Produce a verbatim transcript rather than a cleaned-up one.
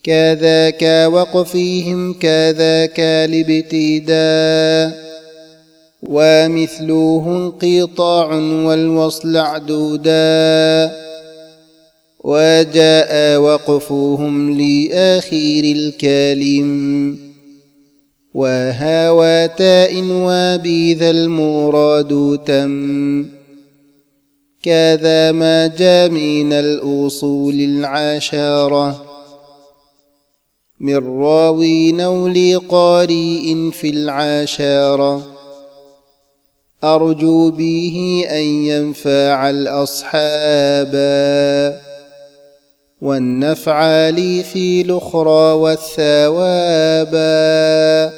كذاك وقفيهم كذاك الابتداء ومثله انقطاع والوصل عدودا وجاء وقفهم لآخر الكلم وهاوى تاء وبذا المراد تم كذا ما جاء من الأصول العشرة من راوي أو لقارئ في العشرة أرجو به أن ينفع الأصحاب والنفع لي في الأخرى والثوابا.